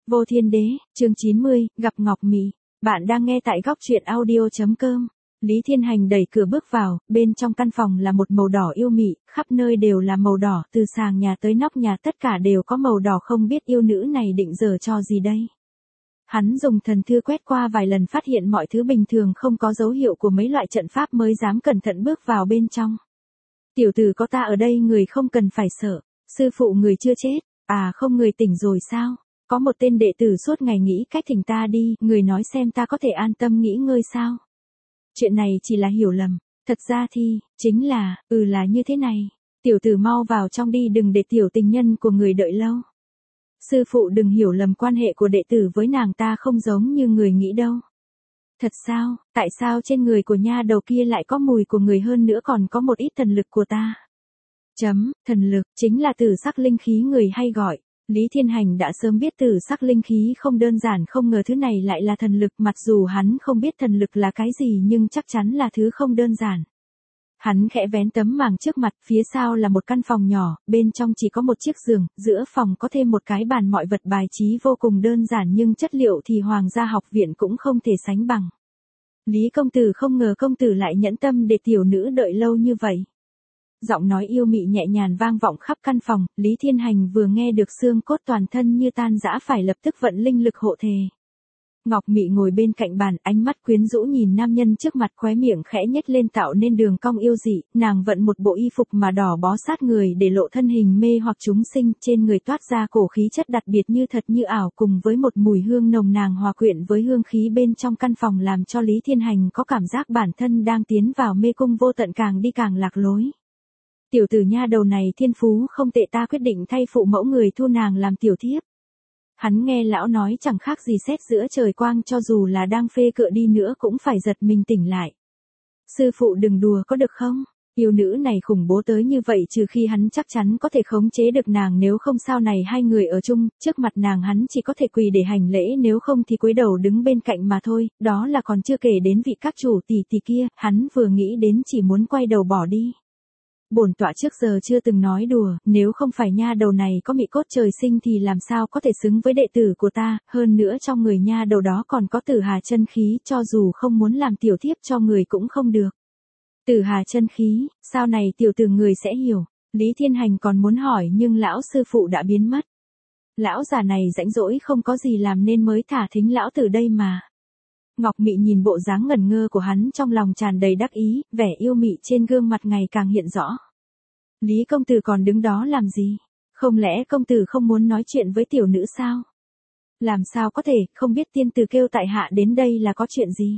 Vô Thiên Đế, chương 90, gặp Ngọc Mị. Bạn đang nghe tại góc truyện audio.com. Lý Thiên Hành đẩy cửa bước vào, bên trong căn phòng là một màu đỏ yêu mị, khắp nơi đều là màu đỏ, từ sàn nhà tới nóc nhà tất cả đều có màu đỏ, không biết yêu nữ này định giở trò gì đây. Hắn dùng thần thư quét qua vài lần, phát hiện mọi thứ bình thường, không có dấu hiệu của mấy loại trận pháp, mới dám cẩn thận bước vào bên trong. Tiểu tử, có ta ở đây người không cần phải sợ. Sư phụ người chưa chết, à không, người tỉnh rồi sao? Có một tên đệ tử suốt ngày nghĩ cách thỉnh ta đi, người nói xem ta có thể an tâm nghỉ ngơi sao? Chuyện này chỉ là hiểu lầm, thật ra thì, chính là, là như thế này. Tiểu tử mau vào trong đi, đừng để tiểu tình nhân của người đợi lâu. Sư phụ đừng hiểu lầm, quan hệ của đệ tử với nàng ta không giống như người nghĩ đâu. Thật sao, tại sao trên người của nha đầu kia lại có mùi của người, hơn nữa còn có một ít thần lực của ta? Thần lực, chính là tử sắc linh khí người hay gọi. Lý Thiên Hành đã sớm biết tử sắc linh khí không đơn giản, không ngờ thứ này lại là thần lực, mặc dù hắn không biết thần lực là cái gì nhưng chắc chắn là thứ không đơn giản. Hắn khẽ vén tấm màng trước mặt, phía sau là một căn phòng nhỏ, bên trong chỉ có một chiếc giường, giữa phòng có thêm một cái bàn, mọi vật bài trí vô cùng đơn giản nhưng chất liệu thì Hoàng gia học viện cũng không thể sánh bằng. Lý công tử, không ngờ công tử lại nhẫn tâm để tiểu nữ đợi lâu như vậy. Giọng nói yêu mị nhẹ nhàng vang vọng khắp căn phòng, Lý Thiên Hành vừa nghe được xương cốt toàn thân như tan rã, phải lập tức vận linh lực hộ thể. Ngọc Mị ngồi bên cạnh bàn, ánh mắt quyến rũ nhìn nam nhân trước mặt, khóe miệng khẽ nhếch lên tạo nên đường cong yêu dị, nàng vận một bộ y phục mà đỏ bó sát người để lộ thân hình mê hoặc chúng sinh, trên người toát ra cổ khí chất đặc biệt như thật như ảo, cùng với một mùi hương nồng nàn hòa quyện với hương khí bên trong căn phòng, làm cho Lý Thiên Hành có cảm giác bản thân đang tiến vào mê cung vô tận, càng đi càng lạc lối. Tiểu tử nha đầu này thiên phú không tệ, ta quyết định thay phụ mẫu người thu nàng làm tiểu thiếp. Hắn nghe lão nói chẳng khác gì sét giữa trời quang, cho dù là đang phê cựa đi nữa cũng phải giật mình tỉnh lại. Sư phụ đừng đùa có được không? Yêu nữ này khủng bố tới như vậy, trừ khi hắn chắc chắn có thể khống chế được nàng, nếu không sau này hai người ở chung, trước mặt nàng hắn chỉ có thể quỳ để hành lễ, nếu không thì cúi đầu đứng bên cạnh mà thôi, đó là còn chưa kể đến vị các chủ tỷ tỷ kia, hắn vừa nghĩ đến chỉ muốn quay đầu bỏ đi. Bổn tọa trước giờ chưa từng nói đùa, nếu không phải nha đầu này có mị cốt trời sinh thì làm sao có thể xứng với đệ tử của ta, hơn nữa trong người nha đầu đó còn có tử hà chân khí, cho dù không muốn làm tiểu thiếp cho người cũng không được. Tử hà chân khí, sau này tiểu tử người sẽ hiểu. Lý Thiên Hành còn muốn hỏi nhưng lão sư phụ đã biến mất. Lão già này rãnh rỗi không có gì làm nên mới thả thính lão tử đây mà. Ngọc Mị nhìn bộ dáng ngẩn ngơ của hắn, trong lòng tràn đầy đắc ý, vẻ yêu mị trên gương mặt ngày càng hiện rõ. Lý công tử còn đứng đó làm gì? Không lẽ công tử không muốn nói chuyện với tiểu nữ sao? Làm sao có thể, không biết tiên tử kêu tại hạ đến đây là có chuyện gì?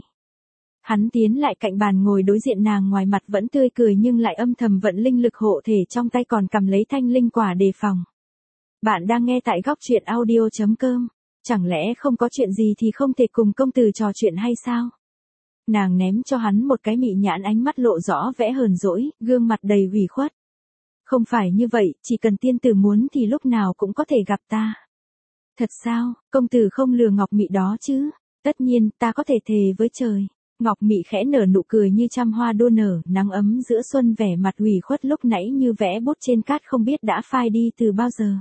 Hắn tiến lại cạnh bàn ngồi đối diện nàng, ngoài mặt vẫn tươi cười nhưng lại âm thầm vận linh lực hộ thể, trong tay còn cầm lấy thanh linh quả đề phòng. Bạn đang nghe tại góc truyện audio.com. Chẳng lẽ không có chuyện gì thì không thể cùng công tử trò chuyện hay sao? Nàng ném cho hắn một cái mị nhãn, ánh mắt lộ rõ vẻ hờn dỗi, gương mặt đầy ủy khuất. Không phải như vậy, chỉ cần tiên tử muốn thì lúc nào cũng có thể gặp ta. Thật sao, công tử không lừa Ngọc Mị đó chứ? Tất nhiên, ta có thể thề với trời. Ngọc Mị khẽ nở nụ cười như trăm hoa đua nở, nắng ấm giữa xuân, vẻ mặt ủy khuất lúc nãy như vẽ bút trên cát, không biết đã phai đi từ bao giờ.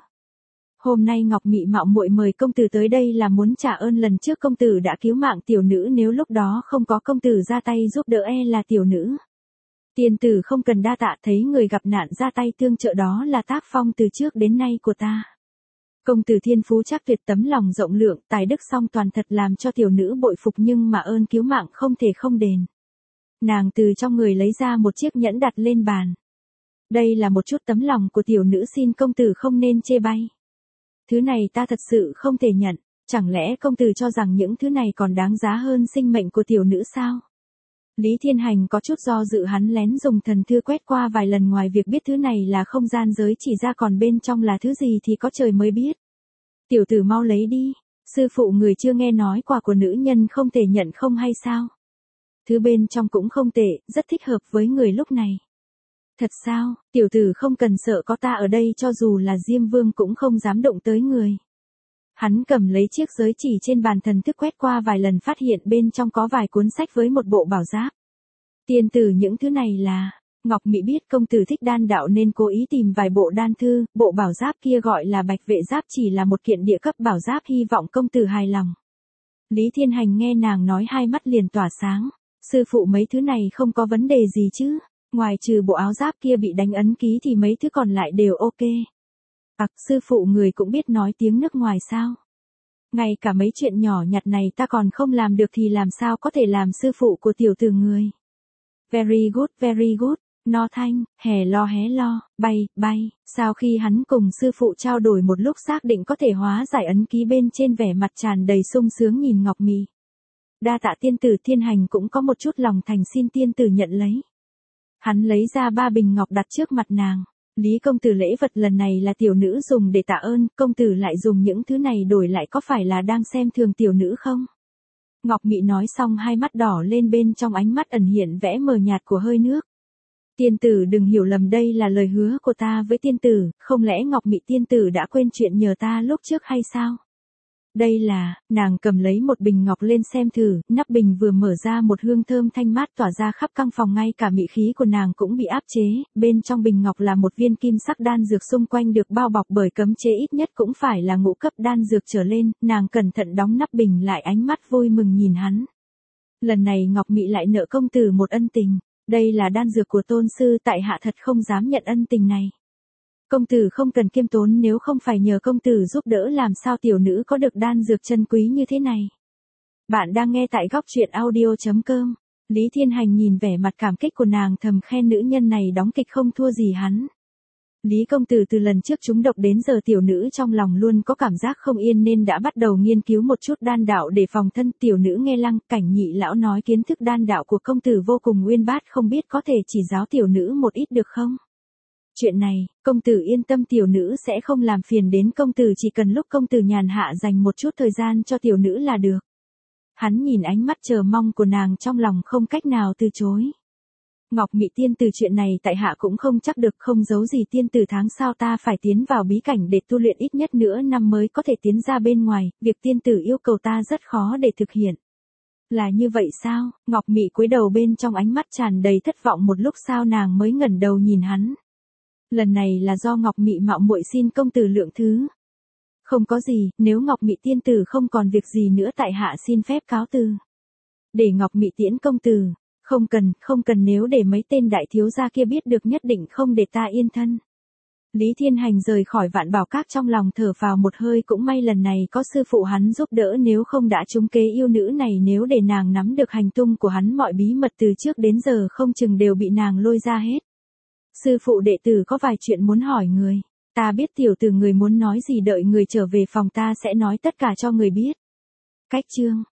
Hôm nay Ngọc Mị mạo muội mời công tử tới đây là muốn trả ơn lần trước công tử đã cứu mạng tiểu nữ, nếu lúc đó không có công tử ra tay giúp đỡ là tiểu nữ. Tiên tử không cần đa tạ, thấy người gặp nạn ra tay tương trợ đó là tác phong từ trước đến nay của ta. Công tử thiên phú chắc tuyệt, tấm lòng rộng lượng, tài đức song toàn, thật làm cho tiểu nữ bội phục, nhưng mà ơn cứu mạng không thể không đền. Nàng từ trong người lấy ra một chiếc nhẫn đặt lên bàn. Đây là một chút tấm lòng của tiểu nữ, xin công tử không nên chê bai. Thứ này ta thật sự không thể nhận, chẳng lẽ công tử cho rằng những thứ này còn đáng giá hơn sinh mệnh của tiểu nữ sao? Lý Thiên Hành có chút do dự, hắn lén dùng thần thư quét qua vài lần, ngoài việc biết thứ này là không gian giới chỉ ra, còn bên trong là thứ gì thì có trời mới biết. Tiểu tử mau lấy đi, sư phụ người chưa nghe nói quà của nữ nhân không thể nhận không hay sao? Thứ bên trong cũng không tệ, rất thích hợp với người lúc này. Thật sao, tiểu tử không cần sợ, có ta ở đây cho dù là Diêm Vương cũng không dám động tới người. Hắn cầm lấy chiếc giới chỉ trên bàn, thần thức quét qua vài lần, phát hiện bên trong có vài cuốn sách với một bộ bảo giáp. Tiên tử, những thứ này là... Ngọc Mị biết công tử thích đan đạo nên cố ý tìm vài bộ đan thư, bộ bảo giáp kia gọi là bạch vệ giáp chỉ là một kiện địa cấp bảo giáp, hy vọng công tử hài lòng. Lý Thiên Hành nghe nàng nói hai mắt liền tỏa sáng. Sư phụ mấy thứ này không có vấn đề gì chứ, ngoài trừ bộ áo giáp kia bị đánh ấn ký thì mấy thứ còn lại đều ok. Sư phụ người cũng biết nói tiếng nước ngoài sao? Ngay cả mấy chuyện nhỏ nhặt này ta còn không làm được thì làm sao có thể làm sư phụ của tiểu tử người. Very good, no thanh, hé lo, bay. Sau khi hắn cùng sư phụ trao đổi một lúc xác định có thể hóa giải ấn ký bên trên, vẻ mặt tràn đầy sung sướng nhìn Ngọc Mị. Đa tạ tiên tử. Thiên Hành cũng có một chút lòng thành xin tiên tử nhận lấy. Hắn lấy ra 3 bình ngọc đặt trước mặt nàng. Lý công tử, lễ vật lần này là tiểu nữ dùng để tạ ơn, công tử lại dùng những thứ này đổi lại có phải là đang xem thường tiểu nữ không? Ngọc Mị nói xong hai mắt đỏ lên, bên trong ánh mắt ẩn hiện vẻ mờ nhạt của hơi nước. Tiên tử đừng hiểu lầm, đây là lời hứa của ta với tiên tử, không lẽ Ngọc Mị tiên tử đã quên chuyện nhờ ta lúc trước hay sao? Đây là, nàng cầm lấy một bình ngọc lên xem thử, nắp bình vừa mở ra một hương thơm thanh mát tỏa ra khắp căn phòng, ngay cả mị khí của nàng cũng bị áp chế, bên trong bình ngọc là một viên kim sắc đan dược, xung quanh được bao bọc bởi cấm chế, ít nhất cũng phải là ngũ cấp đan dược trở lên, nàng cẩn thận đóng nắp bình lại, ánh mắt vui mừng nhìn hắn. Lần này Ngọc Mị lại nợ công tử một ân tình, đây là đan dược của tôn sư, tại hạ thật không dám nhận ân tình này. Công tử không cần kiêm tốn, nếu không phải nhờ công tử giúp đỡ làm sao tiểu nữ có được đan dược chân quý như thế này. Bạn đang nghe tại góc truyện audio.com. Lý Thiên Hành nhìn vẻ mặt cảm kích của nàng thầm khen nữ nhân này đóng kịch không thua gì hắn. Lý công tử, từ lần trước trúng độc đến giờ tiểu nữ trong lòng luôn có cảm giác không yên nên đã bắt đầu nghiên cứu một chút đan đạo để phòng thân. Tiểu nữ nghe Lăng Cảnh Nhị lão nói kiến thức đan đạo của công tử vô cùng uyên bác, không biết có thể chỉ giáo tiểu nữ một ít được không? Chuyện này, công tử yên tâm, tiểu nữ sẽ không làm phiền đến công tử, chỉ cần lúc công tử nhàn hạ dành một chút thời gian cho tiểu nữ là được. Hắn nhìn ánh mắt chờ mong của nàng trong lòng không cách nào từ chối. Ngọc Mị tiên tử, chuyện này tại hạ cũng không chắc được, không giấu gì tiên tử, tháng sau ta phải tiến vào bí cảnh để tu luyện, ít nhất nửa năm mới có thể tiến ra bên ngoài, việc tiên tử yêu cầu ta rất khó để thực hiện. Là như vậy sao? Ngọc Mị cúi đầu, bên trong ánh mắt tràn đầy thất vọng, một lúc sau nàng mới ngẩng đầu nhìn hắn. Lần này là do Ngọc Mị mạo muội xin công tử lượng thứ. Không có gì, nếu Ngọc Mị tiên tử không còn việc gì nữa tại hạ xin phép cáo từ. Để Ngọc Mị tiễn công tử. Không cần, nếu để mấy tên đại thiếu gia kia biết được nhất định không để ta yên thân. Lý Thiên Hành rời khỏi Vạn Bảo Các trong lòng thở phào một hơi, cũng may lần này có sư phụ hắn giúp đỡ, nếu không đã trúng kế yêu nữ này, nếu để nàng nắm được hành tung của hắn, mọi bí mật từ trước đến giờ không chừng đều bị nàng lôi ra hết. Sư phụ, đệ tử có vài chuyện muốn hỏi người. Ta biết tiểu tử người muốn nói gì, đợi người trở về phòng ta sẽ nói tất cả cho người biết. Cách chương